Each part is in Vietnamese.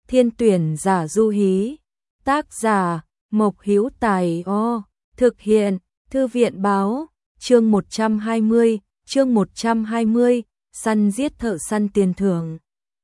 Thiên tuyển giả Du Hí. Tác giả Mộc Hữu Tài. Thực hiện Thư viện báo. Chương 120, săn giết thợ săn tiền thưởng.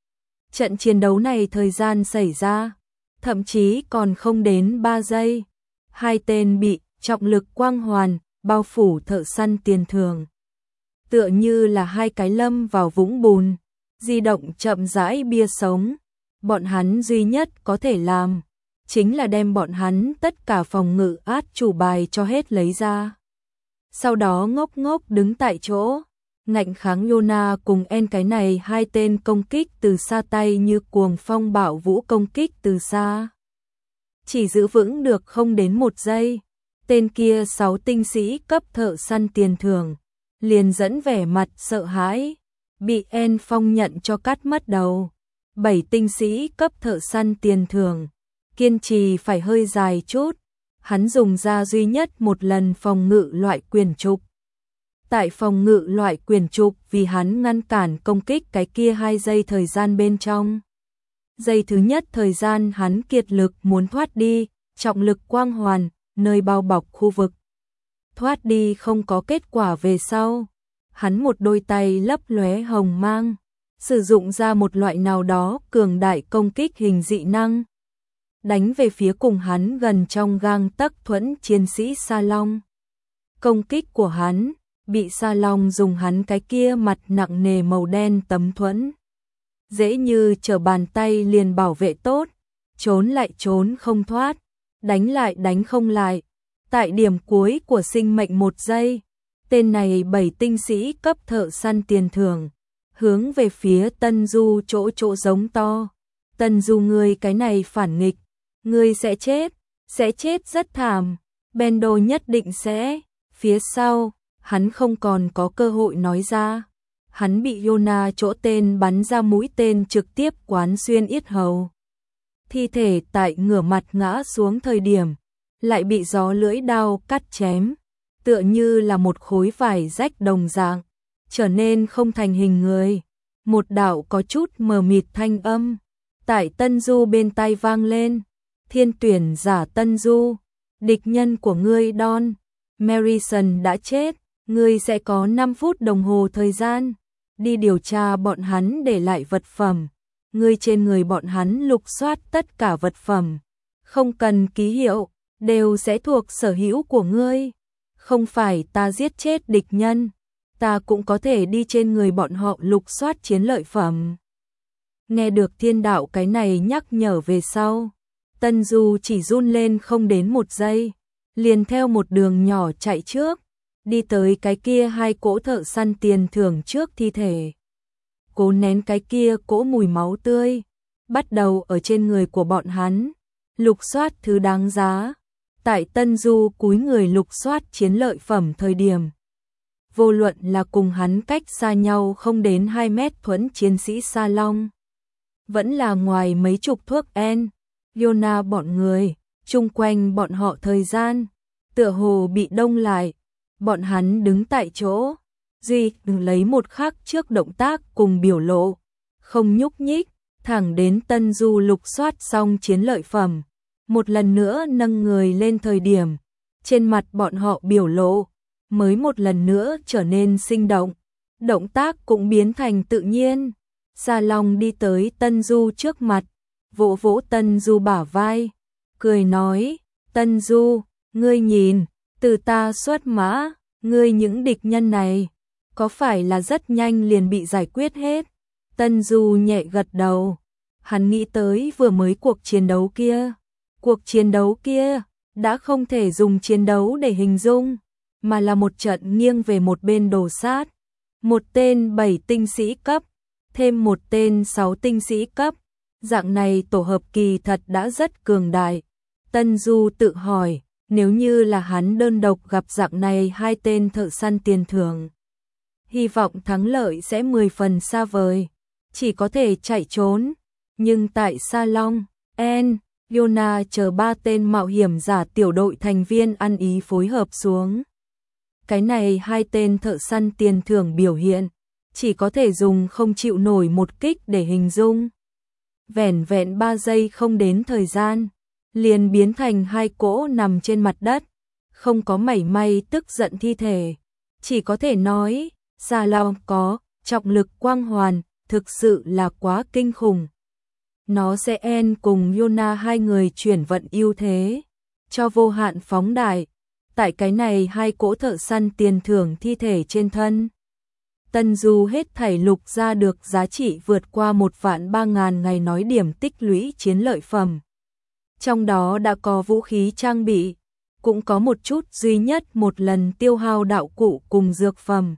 Trận chiến đấu này thời gian xảy ra, thậm chí còn không đến 3 giây. Hai tên bị trọng lực quang hoàn bao phủ thợ săn tiền thưởng. Tựa như là hai cái lâm vào vũng bùn, di động chậm rãi bia sống. Bọn hắn duy nhất có thể làm chính là đem bọn hắn tất cả phòng ngự át chủ bài cho hết lấy ra. Sau đó ngốc ngốc đứng tại chỗ, ngạnh kháng Yona cùng En cái này hai tên công kích từ xa tay như cuồng phong bạo vũ công kích từ xa. Chỉ giữ vững được không đến 1 giây, tên kia 6 tinh sĩ cấp thợ săn tiền thưởng liền dẫn vẻ mặt sợ hãi, bị En Phong nhận cho cắt mất đầu. 7 tinh sĩ cấp thợ săn tiền thưởng kiên trì phải hơi dài chút, hắn dùng ra duy nhất một lần phòng ngự loại quyền trục. Tại phòng ngự loại quyền trục vì hắn ngăn cản công kích cái kia 2 giây thời gian bên trong. Giây thứ nhất thời gian hắn kiệt lực muốn thoát đi, trọng lực quang hoàn, nơi bao bọc khu vực. Thoát đi không có kết quả về sau. Hắn một đôi tay lấp lóe hồng mang, sử dụng ra một loại nào đó cường đại công kích hình dị năng. Đánh về phía cùng hắn gần trong gang tấc thuẫn chiến sĩ Sa Long. Công kích của hắn bị Sa Long dùng hắn cái kia mặt nặng nề màu đen tấm thuẫn dễ như trở bàn tay liền bảo vệ tốt, trốn lại trốn không thoát, đánh lại đánh không lại. Tại điểm cuối của sinh mệnh 1 giây, tên này 7 tinh sĩ cấp thợ săn tiền thưởng hướng về phía Tân Du chỗ giống to. Tân Du, ngươi cái này phản nghịch, ngươi sẽ chết rất thảm, Bendo nhất định sẽ. Phía sau, hắn không còn có cơ hội nói ra. Hắn bị Yona chỗ tên bắn ra mũi tên trực tiếp quán xuyên yết hầu. Thi thể tại ngửa mặt ngã xuống thời điểm, lại bị gió lưỡi đao cắt chém, tựa như là một khối vải rách đồng dạng, trở nên không thành hình người. Một đạo có chút mờ mịt thanh âm tại Tân Du bên tai vang lên. Thiên tuyển giả Tân Du, địch nhân của ngươi Don Morrison đã chết, ngươi sẽ có 5 phút đồng hồ thời gian đi điều tra bọn hắn để lại vật phẩm. Ngươi trên người bọn hắn lục soát tất cả vật phẩm, không cần ký hiệu, đều sẽ thuộc sở hữu của ngươi. Không phải ta giết chết địch nhân, ta cũng có thể đi trên người bọn họ lục soát chiến lợi phẩm. Nghe được thiên đạo cái này nhắc nhở về sau, Tân Du chỉ run lên không đến 1 giây, liền theo một đường nhỏ chạy trước, đi tới cái kia 2 cỗ thợ săn tiền thưởng trước thi thể. Cố nén cái kia cỗ mùi máu tươi, bắt đầu ở trên người của bọn hắn lục soát thứ đáng giá. Tại Tân Du cúi người lục soát chiến lợi phẩm thời điểm, vô luận là cùng hắn cách xa nhau không đến 2 mét thuẫn chiến sĩ Sa Long, vẫn là ngoài mấy chục thuốc en, Yona bọn người, chung quanh bọn họ thời gian tựa hồ bị đông lại. Bọn hắn đứng tại chỗ, duy lấy một khắc trước động tác cùng biểu lộ, không nhúc nhích, thẳng đến Tân Du lục soát xong chiến lợi phẩm, một lần nữa nâng người lên thời điểm, trên mặt bọn họ biểu lộ mới một lần nữa trở nên sinh động, động tác cũng biến thành tự nhiên. Sa Long đi tới Tân Du trước mặt, vỗ vỗ Tân Du bả vai, cười nói, Tân Du, ngươi nhìn, từ ta xuất mã, ngươi những địch nhân này, có phải là rất nhanh liền bị giải quyết hết? Tân Du nhẹ gật đầu, hắn nghĩ tới vừa mới cuộc chiến đấu kia. Cuộc chiến đấu kia đã không thể dùng chiến đấu để hình dung, mà là một trận nghiêng về một bên đồ sát. Một tên 7 tinh sĩ cấp, thêm một tên 6 tinh sĩ cấp, dạng này tổ hợp kỳ thật đã rất cường đại. Tân Du tự hỏi, nếu như là hắn đơn độc gặp dạng này 2 tên thợ săn tiền thưởng, hy vọng thắng lợi sẽ 10 phần xa vời, chỉ có thể chạy trốn. Nhưng tại Sa Long, En, Yona chờ 3 tên mạo hiểm giả tiểu đội thành viên ăn ý phối hợp xuống. Cái này 2 tên thợ săn tiền thưởng biểu hiện, chỉ có thể dùng không chịu nổi một kích để hình dung. vẻn vẹn 3 giây không đến thời gian, liền biến thành hai cỗ nằm trên mặt đất, không có mảy may tức giận thi thể. Chỉ có thể nói, Gia Long có trọng lực quang hoàn, thực sự là quá kinh khủng. Nó sẽ cùng Yona hai người chuyển vận ưu thế, cho vô hạn phóng đại. Tại cái này hai cỗ thợ săn tiền thưởng thi thể trên thân. Tân Du hết thảy lục ra được giá trị vượt qua 1.300.000 ngày nói điểm tích lũy chiến lợi phẩm. Trong đó đã có vũ khí trang bị, cũng có một chút duy nhất một lần tiêu hao đạo cụ cùng dược phẩm.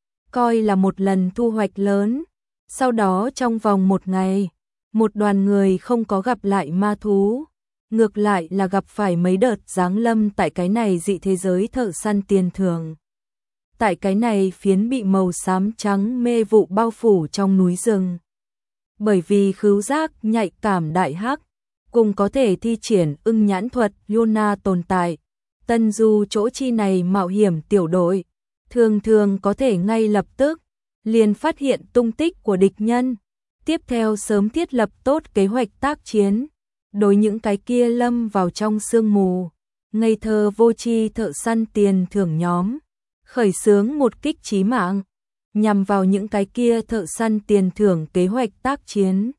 Coi là một lần thu hoạch lớn. Sau đó trong vòng một ngày, một đoàn người không có gặp lại ma thú. Ngược lại là gặp phải mấy đợt giáng lâm tại cái này dị thế giới thợ săn tiền thưởng. Tại cái này phiến bị màu xám trắng mê vụ bao phủ trong núi rừng. Bởi vì khứu giác nhạy cảm đại hắc, cùng có thể thi triển ưng nhãn thuật Yona tồn tại, Tân Du chỗ chi này mạo hiểm tiểu đội, thường thường có thể ngay lập tức liền phát hiện tung tích của địch nhân, tiếp theo sớm thiết lập tốt kế hoạch tác chiến. Đối những cái kia lâm vào trong sương mù, ngây thơ vô tri thợ săn tiền thưởng nhóm, khởi xướng một kích chí mạng, nhằm vào những cái kia thợ săn tiền thưởng kế hoạch tác chiến.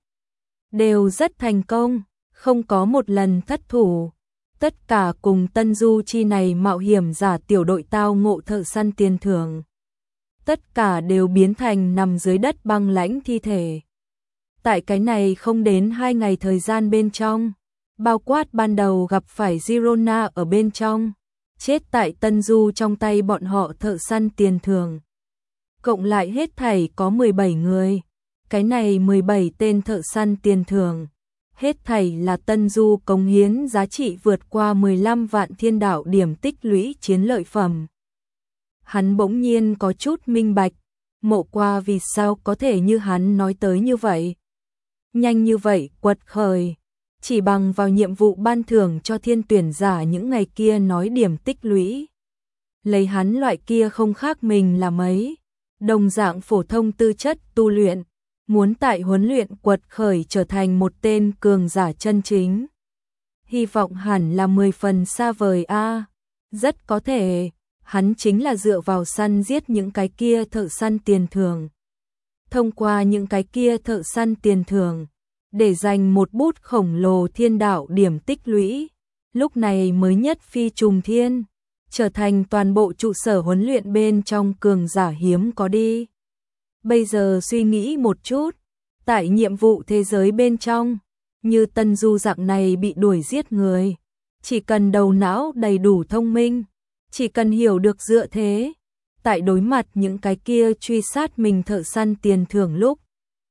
Đều rất thành công, không có một lần thất thủ. Tất cả cùng Tân Du chi này mạo hiểm giả tiểu đội tao ngộ thợ săn tiền thưởng. Tất cả đều biến thành nằm dưới đất băng lãnh thi thể. Tại cái này không đến 2 ngày thời gian bên trong, bao quát ban đầu gặp phải Girona ở bên trong, chết tại Tân Du trong tay bọn họ thợ săn tiền thưởng. Cộng lại hết thảy có 17 người, cái này 17 tên thợ săn tiền thưởng, hết thảy là Tân Du cống hiến giá trị vượt qua 15 vạn thiên đạo điểm tích lũy chiến lợi phẩm. Hắn bỗng nhiên có chút minh bạch, Mộ Qua vì sao có thể như hắn nói tới như vậy. Nhanh như vậy quật khởi, chỉ bằng vào nhiệm vụ ban thưởng cho thiên tuyển giả những ngày kia nói điểm tích lũy. Lấy hắn loại kia không khác mình là mấy, đồng dạng phổ thông tư chất tu luyện, muốn tại huấn luyện quật khởi trở thành một tên cường giả chân chính. Hy vọng hẳn là 10 phần xa vời a. Rất có thể, hắn chính là dựa vào săn giết những cái kia thợ săn tiền thưởng. Thông qua những cái kia thợ săn tiền thưởng, để giành một bút khổng lồ thiên đạo điểm tích lũy, lúc này mới nhất phi trùng thiên, trở thành toàn bộ trụ sở huấn luyện bên trong cường giả hiếm có đi. Bây giờ suy nghĩ một chút, tại nhiệm vụ thế giới bên trong, như Tân Du dạng này bị đuổi giết người, chỉ cần đầu não đầy đủ thông minh, chỉ cần hiểu được dựa thế, tại đối mặt những cái kia truy sát mình thợ săn tiền thưởng lúc,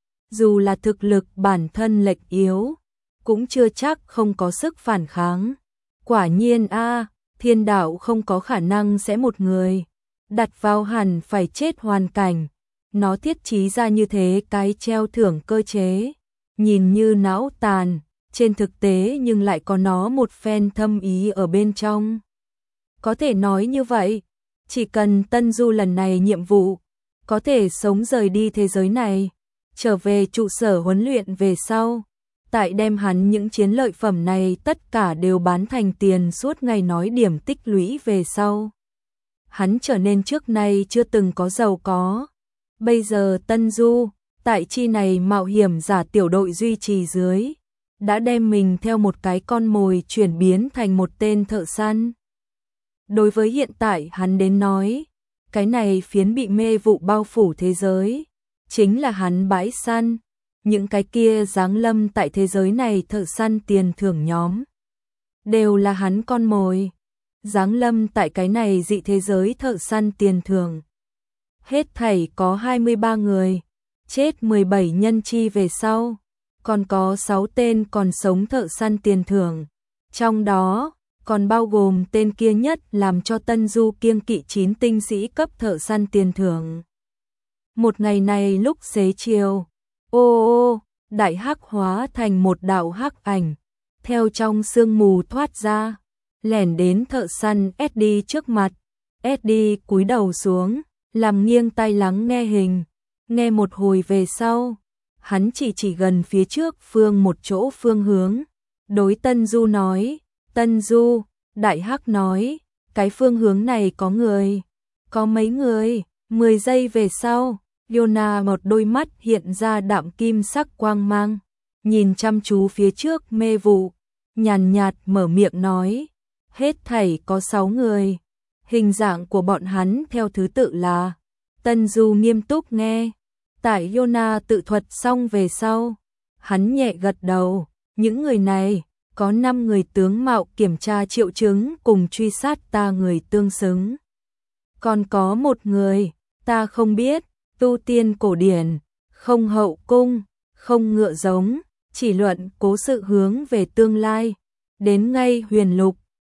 dù là thực lực bản thân lệch yếu, cũng chưa chắc không có sức phản kháng. Quả nhiên thiên đạo không có khả năng sẽ một người đặt vào hẳn phải chết hoàn cảnh, nó thiết trí ra như thế cái treo thưởng cơ chế, nhìn như não tàn, trên thực tế nhưng lại có nó một phen thâm ý ở bên trong. Có thể nói như vậy, chỉ cần Tân Du lần này nhiệm vụ, có thể sống rời đi thế giới này, trở về trụ sở huấn luyện về sau, tại đem hắn những chiến lợi phẩm này tất cả đều bán thành tiền suốt ngày nói điểm tích lũy về sau. Hắn trở nên trước nay chưa từng có giàu có. Bây giờ Tân Du, tại chi này mạo hiểm giả tiểu đội duy trì dưới, đã đem mình theo một cái con mồi chuyển biến thành một tên thợ săn. Đối với hiện tại hắn đến nói, cái này phiến bị mê vụ bao phủ thế giới, chính là hắn bãi săn, những cái kia giáng lâm tại thế giới này thợ săn tiền thưởng nhóm, đều là hắn con mồi, giáng lâm tại cái này dị thế giới thợ săn tiền thưởng. Hết thảy có 23 người, chết 17 nhân chi về sau, còn có 6 tên còn sống thợ săn tiền thưởng, trong đó còn bao gồm tên kia nhất làm cho Tân Du kiêng kỵ 9 tinh sĩ cấp thợ săn tiền thưởng. Một ngày này lúc xế chiều, đại hắc hóa thành một đạo hắc ảnh, theo trong sương mù thoát ra, lẻn đến thợ săn Eddie trước mặt. Eddie cúi đầu xuống, làm nghiêng tai lắng nghe hình, nghe một hồi về sau, hắn chỉ gần phía trước một chỗ phương hướng. Đối Tân Du nói, Tân Du, Đại Hắc nói, cái phương hướng này có người. Có mấy người? 10 giây về sau, Yona một đôi mắt hiện ra đạm kim sắc quang mang, nhìn chăm chú phía trước mê vụ, nhàn nhạt mở miệng nói, hết thảy có 6 người. Hình dạng của bọn hắn theo thứ tự là. Tân Du nghiêm túc nghe. Tại Yona tự thuật xong về sau, hắn nhẹ gật đầu, những người này, có 5 người tướng mạo kiểm tra triệu chứng cùng truy sát ta người tương xứng. Còn có một người, ta không biết, tu tiên cổ điển, không hậu cung, không ngựa giống, chỉ luận cố sự hướng về tương lai, đến ngay huyền lục,